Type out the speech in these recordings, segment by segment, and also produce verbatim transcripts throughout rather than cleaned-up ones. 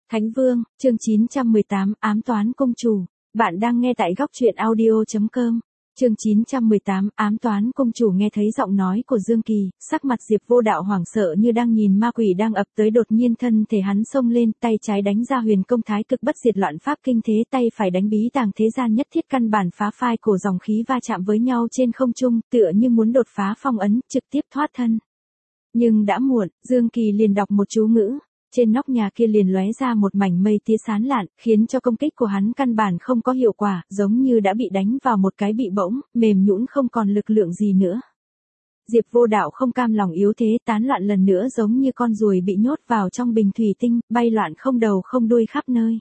Thánh Vương, chương chín trăm mười tám, ám toán công chủ. Bạn đang nghe tại góc truyện audio chấm com. Chương chín trăm mười tám, ám toán công chủ. Nghe thấy giọng nói của Dương Kỳ, sắc mặt Diệp Vô Đạo hoảng sợ như đang nhìn ma quỷ đang ập tới, đột nhiên thân thể hắn xông lên, tay trái đánh ra huyền công thái cực bất diệt loạn pháp kinh thế, tay phải đánh bí tàng thế gian nhất thiết căn bản phá phai cổ, dòng khí va chạm với nhau trên không trung, tựa như muốn đột phá phong ấn, trực tiếp thoát thân. Nhưng đã muộn, Dương Kỳ liền đọc một chú ngữ. Trên nóc nhà kia liền lóe ra một mảnh mây tía sán lạn, khiến cho công kích của hắn căn bản không có hiệu quả, giống như đã bị đánh vào một cái bị bỗng, mềm nhũn không còn lực lượng gì nữa. Diệp Vô Đạo không cam lòng yếu thế, tán loạn lần nữa giống như con ruồi bị nhốt vào trong bình thủy tinh, bay loạn không đầu không đuôi khắp nơi.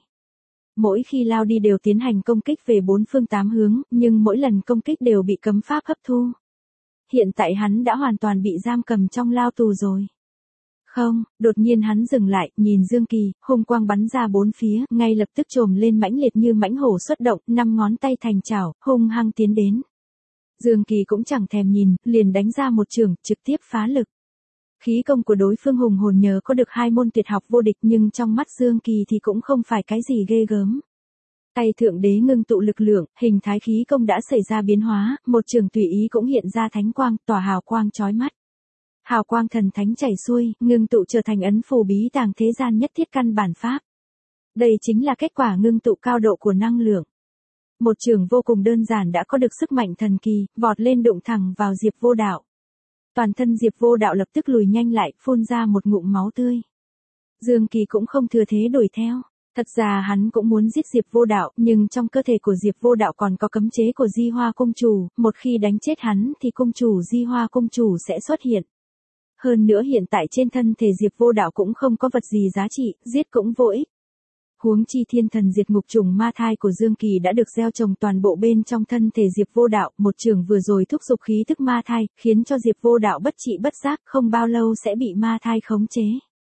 Mỗi khi lao đi đều tiến hành công kích về bốn phương tám hướng, nhưng mỗi lần công kích đều bị cấm pháp hấp thu. Hiện tại hắn đã hoàn toàn bị giam cầm trong lao tù rồi. Không, đột nhiên hắn dừng lại, nhìn Dương Kỳ, hung quang bắn ra bốn phía, ngay lập tức trồm lên mãnh liệt như mãnh hổ xuất động, năm ngón tay thành chảo, hung hăng tiến đến. Dương Kỳ cũng chẳng thèm nhìn, liền đánh ra một chưởng, trực tiếp phá lực. Khí công của đối phương hùng hồn nhờ có được hai môn tuyệt học vô địch, nhưng trong mắt Dương Kỳ thì cũng không phải cái gì ghê gớm. Tay thượng đế ngưng tụ lực lượng, hình thái khí công đã xảy ra biến hóa, một chưởng tùy ý cũng hiện ra thánh quang, tỏa hào quang chói mắt. Hào quang thần thánh chảy xuôi, ngưng tụ trở thành ấn phù bí tàng thế gian nhất thiết căn bản pháp. Đây chính là kết quả ngưng tụ cao độ của năng lượng. Một trường vô cùng đơn giản đã có được sức mạnh thần kỳ, vọt lên đụng thẳng vào Diệp Vô Đạo. Toàn thân Diệp Vô Đạo lập tức lùi nhanh lại, phun ra một ngụm máu tươi. Dương Kỳ cũng không thừa thế đuổi theo. Thật ra hắn cũng muốn giết Diệp Vô Đạo, nhưng trong cơ thể của Diệp Vô Đạo còn có cấm chế của Di Hoa Cung Chủ, một khi đánh chết hắn thì Cung Chủ Di Hoa Cung Chủ sẽ xuất hiện. Hơn nữa hiện tại trên thân thể Diệp Vô Đạo cũng không có vật gì giá trị, giết cũng vô ích. Huống chi thiên thần diệt ngục trùng ma thai của Dương Kỳ đã được gieo trồng toàn bộ bên trong thân thể Diệp Vô Đạo, một trường vừa rồi thúc giục khí thức ma thai, khiến cho Diệp Vô Đạo bất trị bất giác, không bao lâu sẽ bị ma thai khống chế.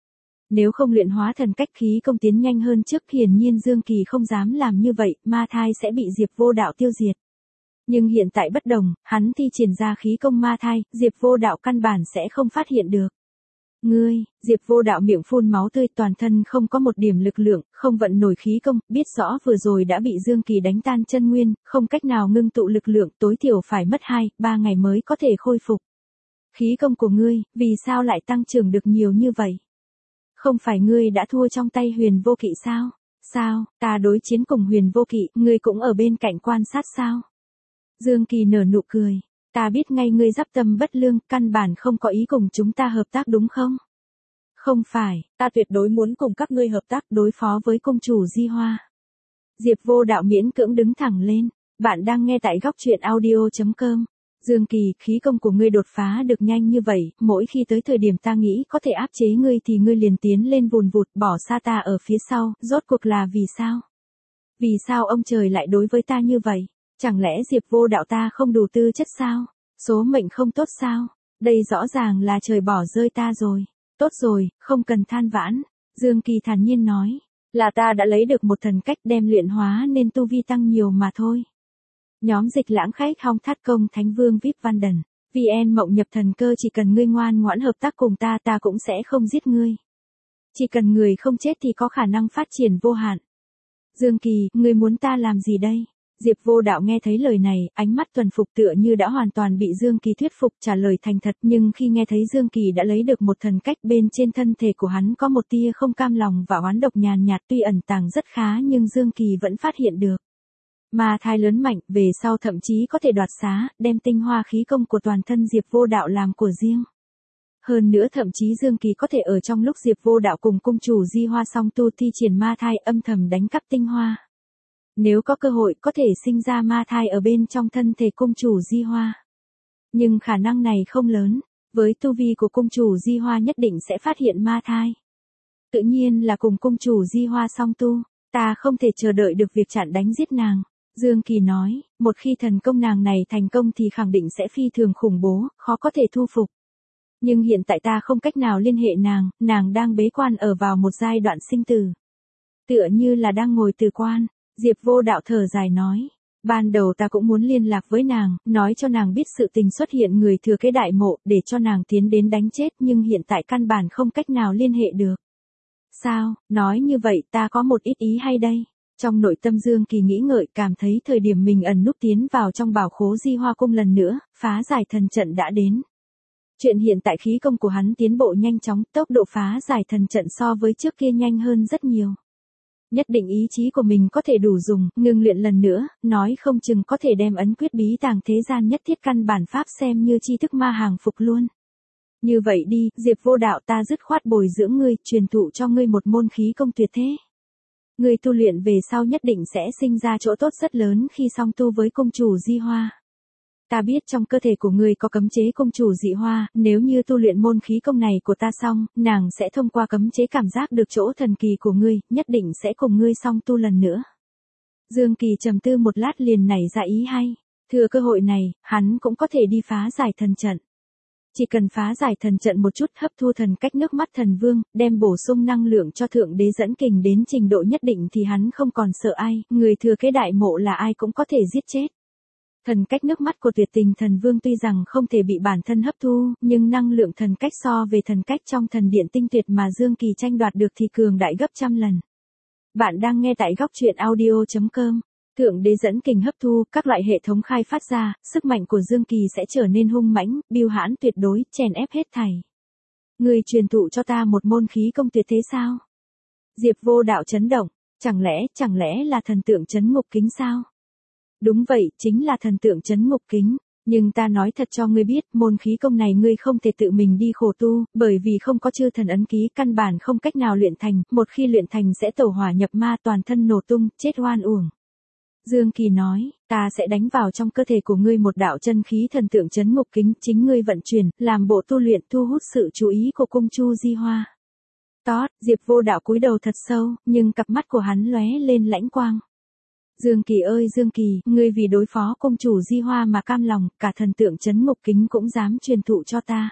Nếu không luyện hóa thần cách khí công tiến nhanh hơn trước, hiển nhiên Dương Kỳ không dám làm như vậy, ma thai sẽ bị Diệp Vô Đạo tiêu diệt. Nhưng hiện tại bất đồng, hắn thi triển ra khí công ma thai, Diệp Vô Đạo căn bản sẽ không phát hiện được. Ngươi, Diệp Vô Đạo miệng phun máu tươi, toàn thân không có một điểm lực lượng, không vận nổi khí công, biết rõ vừa rồi đã bị Dương Kỳ đánh tan chân nguyên, không cách nào ngưng tụ lực lượng, tối thiểu phải mất hai, ba ngày mới có thể khôi phục. Khí công của ngươi, vì sao lại tăng trưởng được nhiều như vậy? Không phải ngươi đã thua trong tay Huyền Vô Kỵ sao? Sao, ta đối chiến cùng Huyền Vô Kỵ, ngươi cũng ở bên cạnh quan sát sao? Dương Kỳ nở nụ cười, ta biết ngay ngươi giáp tâm bất lương, căn bản không có ý cùng chúng ta hợp tác đúng không? Không phải, ta tuyệt đối muốn cùng các ngươi hợp tác đối phó với công chủ Di Hoa. Diệp Vô Đạo miễn cưỡng đứng thẳng lên, bạn đang nghe tại góc truyện audio chấm com. Dương Kỳ, khí công của ngươi đột phá được nhanh như vậy, mỗi khi tới thời điểm ta nghĩ có thể áp chế ngươi thì ngươi liền tiến lên vùn vụt, bỏ xa ta ở phía sau, rốt cuộc là vì sao? Vì sao ông trời lại đối với ta như vậy? Chẳng lẽ Diệp Vô Đạo ta không đủ tư chất sao? Số mệnh không tốt sao? Đây rõ ràng là trời bỏ rơi ta rồi. Tốt rồi, không cần than vãn. Dương Kỳ thản nhiên nói, là ta đã lấy được một thần cách đem luyện hóa nên tu vi tăng nhiều mà thôi. Nhóm dịch lãng khách hong thắt công Thánh Vương vê i pê Văn Đần. vê en Mộng nhập thần cơ, chỉ cần ngươi ngoan ngoãn hợp tác cùng ta, ta cũng sẽ không giết ngươi. Chỉ cần người không chết thì có khả năng phát triển vô hạn. Dương Kỳ, ngươi muốn ta làm gì đây? Diệp Vô Đạo nghe thấy lời này, ánh mắt tuần phục tựa như đã hoàn toàn bị Dương Kỳ thuyết phục, trả lời thành thật, nhưng khi nghe thấy Dương Kỳ đã lấy được một thần cách, bên trên thân thể của hắn có một tia không cam lòng và oán độc nhàn nhạt, tuy ẩn tàng rất khá nhưng Dương Kỳ vẫn phát hiện được. Ma thai lớn mạnh, về sau thậm chí có thể đoạt xá, đem tinh hoa khí công của toàn thân Diệp Vô Đạo làm của riêng. Hơn nữa thậm chí Dương Kỳ có thể ở trong lúc Diệp Vô Đạo cùng cung chủ Di Hoa song tu thi triển ma thai, âm thầm đánh cắp tinh hoa. Nếu có cơ hội có thể sinh ra ma thai ở bên trong thân thể cung chủ Di Hoa. Nhưng khả năng này không lớn, với tu vi của cung chủ Di Hoa nhất định sẽ phát hiện ma thai. Tự nhiên là cùng cung chủ Di Hoa song tu, ta không thể chờ đợi được việc chặn đánh giết nàng. Dương Kỳ nói, một khi thần công nàng này thành công thì khẳng định sẽ phi thường khủng bố, khó có thể thu phục. Nhưng hiện tại ta không cách nào liên hệ nàng, nàng đang bế quan ở vào một giai đoạn sinh tử. Tựa như là đang ngồi từ quan. Diệp Vô Đạo thở dài nói, ban đầu ta cũng muốn liên lạc với nàng, nói cho nàng biết sự tình xuất hiện người thừa kế đại mộ, để cho nàng tiến đến đánh chết, nhưng hiện tại căn bản không cách nào liên hệ được. Sao, nói như vậy ta có một ít ý hay đây. Trong nội tâm Dương Kỳ nghĩ ngợi, cảm thấy thời điểm mình ẩn núp tiến vào trong bảo khố Di Hoa Cung lần nữa, phá giải thần trận đã đến. Chuyện hiện tại khí công của hắn tiến bộ nhanh chóng, tốc độ phá giải thần trận so với trước kia nhanh hơn rất nhiều. Nhất định ý chí của mình có thể đủ dùng, ngừng luyện lần nữa, nói không chừng có thể đem ấn quyết bí tàng thế gian nhất thiết căn bản pháp xem như tri thức ma hàng phục luôn. Như vậy đi, Diệp Vô Đạo, ta dứt khoát bồi dưỡng ngươi, truyền thụ cho ngươi một môn khí công tuyệt thế. Ngươi tu luyện về sau nhất định sẽ sinh ra chỗ tốt rất lớn khi song tu với cung chủ Di Hoa. Ta biết trong cơ thể của ngươi có cấm chế cung chủ Dị Hoa, nếu như tu luyện môn khí công này của ta xong, nàng sẽ thông qua cấm chế cảm giác được chỗ thần kỳ của ngươi, nhất định sẽ cùng ngươi song tu lần nữa. Dương Kỳ trầm tư một lát liền nảy ra ý hay, thừa cơ hội này, hắn cũng có thể đi phá giải thần trận. Chỉ cần phá giải thần trận một chút, hấp thu thần cách nước mắt thần vương, đem bổ sung năng lượng cho thượng đế dẫn kình đến trình độ nhất định thì hắn không còn sợ ai, người thừa kế đại mộ là ai cũng có thể giết chết. Thần cách nước mắt của tuyệt tình thần vương tuy rằng không thể bị bản thân hấp thu, nhưng năng lượng thần cách so về thần cách trong thần điện tinh tuyệt mà Dương Kỳ tranh đoạt được thì cường đại gấp trăm lần. Bạn đang nghe tại góc truyện audio chấm com. Thượng đế dẫn kình hấp thu, các loại hệ thống khai phát ra, sức mạnh của Dương Kỳ sẽ trở nên hung mãnh, bưu hãn tuyệt đối, chèn ép hết thảy. Người truyền thụ cho ta một môn khí công tuyệt thế sao? Diệp Vô Đạo chấn động, chẳng lẽ, chẳng lẽ là thần tượng trấn ngục kính sao? Đúng vậy, chính là thần tượng trấn ngục kính. Nhưng ta nói thật cho ngươi biết, môn khí công này ngươi không thể tự mình đi khổ tu, bởi vì không có chư thần ấn ký, căn bản không cách nào luyện thành, một khi luyện thành sẽ tẩu hỏa nhập ma, toàn thân nổ tung, chết oan uổng. Dương Kỳ nói, ta sẽ đánh vào trong cơ thể của ngươi một đạo chân khí thần tượng trấn ngục kính, chính ngươi vận chuyển, làm bộ tu luyện, thu hút sự chú ý của cung chu Di Hoa. Tốt, Diệp Vô Đạo cúi đầu thật sâu, nhưng cặp mắt của hắn lóe lên lãnh quang. Dương Kỳ ơi Dương Kỳ, ngươi vì đối phó công chủ Di Hoa mà cam lòng, cả thần tượng trấn ngục kính cũng dám truyền thụ cho ta.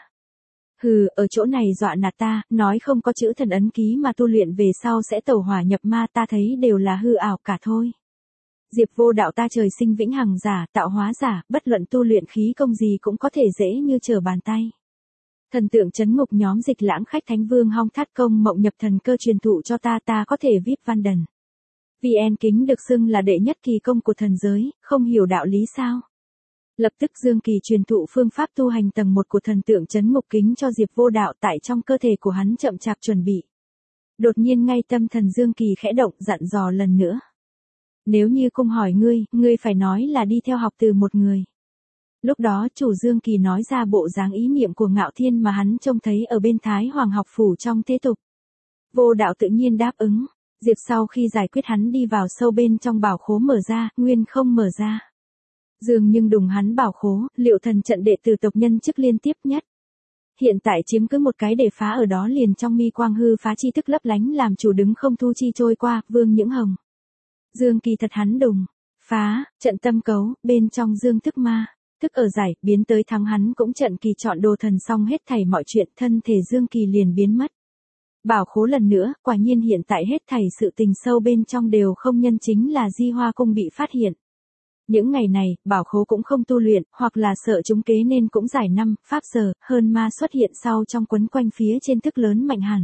Hừ, ở chỗ này dọa nạt ta, nói không có chữ thần ấn ký mà tu luyện về sau sẽ tẩu hỏa nhập ma, ta thấy đều là hư ảo cả thôi. Diệp Vô Đạo, ta trời sinh vĩnh hằng giả, tạo hóa giả, bất luận tu luyện khí công gì cũng có thể dễ như trở bàn tay. Thần tượng trấn ngục nhóm Dịch Lãng khách Thánh Vương Hong Thát Công mộng nhập thần cơ truyền thụ cho ta, ta có thể vê i pê văn đần. vê en kính được xưng là đệ nhất kỳ công của thần giới, không hiểu đạo lý sao? Lập tức Dương Kỳ truyền thụ phương pháp tu hành tầng một của thần tượng trấn ngục kính cho Diệp Vô Đạo, tại trong cơ thể của hắn chậm chạp chuẩn bị. Đột nhiên ngay tâm thần Dương Kỳ khẽ động, dặn dò lần nữa. Nếu như cung hỏi ngươi, ngươi phải nói là đi theo học từ một người. Lúc đó chủ Dương Kỳ nói ra bộ dáng ý niệm của Ngạo Thiên mà hắn trông thấy ở bên Thái Hoàng học phủ trong thế tục. Vô Đạo tự nhiên đáp ứng. Diệp sau khi giải quyết hắn đi vào sâu bên trong bảo khố mở ra, nguyên không mở ra. Dương nhưng đùng hắn bảo khố, liệu thần trận đệ tử tộc nhân chức liên tiếp nhất. Hiện tại chiếm cứ một cái để phá ở đó liền trong mi quang hư phá chi thức lấp lánh làm chủ đứng không thu chi trôi qua, vương những hồng. Dương Kỳ thật hắn đùng, phá, trận tâm cấu, bên trong dương thức ma, thức ở giải, biến tới thắng hắn cũng trận kỳ chọn đồ thần xong hết thảy mọi chuyện, thân thể Dương Kỳ liền biến mất. Bảo khố lần nữa, quả nhiên hiện tại hết thảy sự tình sâu bên trong đều không nhân chính là Di Hoa Cung bị phát hiện. Những ngày này, bảo khố cũng không tu luyện, hoặc là sợ chúng kế nên cũng giải năm, pháp giờ, hơn ma xuất hiện sau trong quấn quanh phía trên thức lớn mạnh hẳn.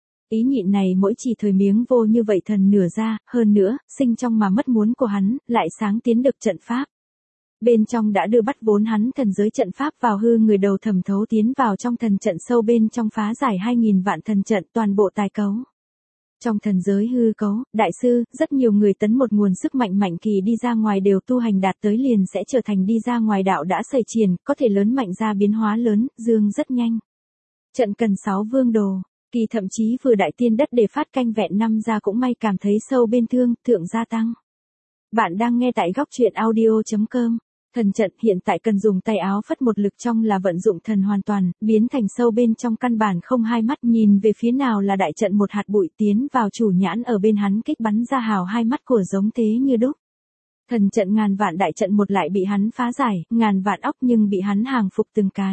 Ý nhịn này mỗi chỉ thời miếng vô như vậy thần nửa ra, hơn nữa, sinh trong mà mất muốn của hắn, lại sáng tiến được trận pháp. Bên trong đã đưa bắt vốn hắn thần giới trận pháp vào hư người đầu thẩm thấu tiến vào trong thần trận sâu bên trong phá giải hai nghìn vạn thần trận toàn bộ tài cấu. Trong thần giới hư cấu, đại sư, rất nhiều người tấn một nguồn sức mạnh mạnh kỳ đi ra ngoài đều tu hành đạt tới liền sẽ trở thành đi ra ngoài đạo đã sẩy triển, có thể lớn mạnh ra biến hóa lớn, dương rất nhanh. Trận cần sáu vương đồ, kỳ thậm chí vừa đại tiên đất để phát canh vẹn năm ra cũng may cảm thấy sâu bên thương, thượng gia tăng. Bạn đang nghe tại góc truyện audio chấm com. Thần trận hiện tại cần dùng tay áo phất một lực trong là vận dụng thần hoàn toàn, biến thành sâu bên trong căn bản không hai mắt nhìn về phía nào là đại trận một hạt bụi tiến vào chủ nhãn ở bên hắn kích bắn ra hào hai mắt của giống thế như đúc. Thần trận ngàn vạn đại trận một lại bị hắn phá giải, ngàn vạn óc nhưng bị hắn hàng phục từng cái.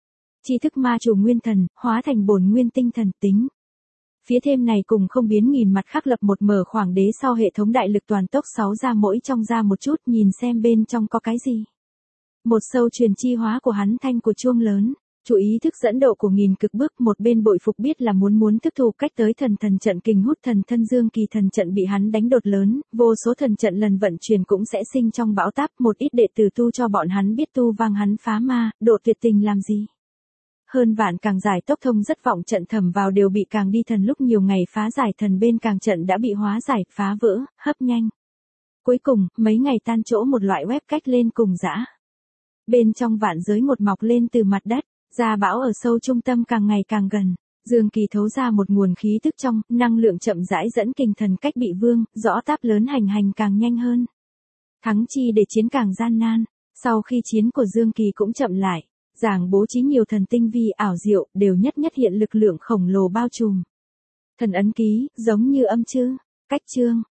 Chi thức ma chủ nguyên thần, hóa thành bổn nguyên tinh thần tính. Phía thêm này cùng không biến nghìn mặt khắc lập một mở khoảng đế sau hệ thống đại lực toàn tốc sáu ra mỗi trong ra một chút nhìn xem bên trong có cái gì. Một sâu truyền chi hóa của hắn thanh của chuông lớn, Chú ý thức dẫn độ của nghìn cực bước, một bên bội phục biết là muốn muốn thức thủ cách tới thần thần trận kình hút thần thân Dương Kỳ thần trận bị hắn đánh đột lớn, vô số thần trận lần vận chuyển cũng sẽ sinh trong bão táp, một ít đệ tử tu cho bọn hắn biết tu vang hắn phá ma, độ tuyệt tình làm gì. Hơn vạn càng giải tốc thông rất vọng trận thẩm vào đều bị càng đi thần lúc nhiều ngày phá giải thần bên càng trận đã bị hóa giải, phá vỡ, hấp nhanh. Cuối cùng, mấy ngày tan chỗ một loại web cách lên cùng dã. Bên trong vạn giới một mọc lên từ mặt đất, ra bão ở sâu trung tâm càng ngày càng gần. Dương Kỳ thấu ra một nguồn khí tức trong, năng lượng chậm rãi dẫn kình thần cách bị vương, rõ táp lớn hành hành càng nhanh hơn. Thắng chi để chiến càng gian nan, sau khi chiến của Dương Kỳ cũng chậm lại, giảng bố trí nhiều thần tinh vi ảo diệu, đều nhất nhất hiện lực lượng khổng lồ bao trùm. Thần ấn ký, giống như âm chư, cách chương,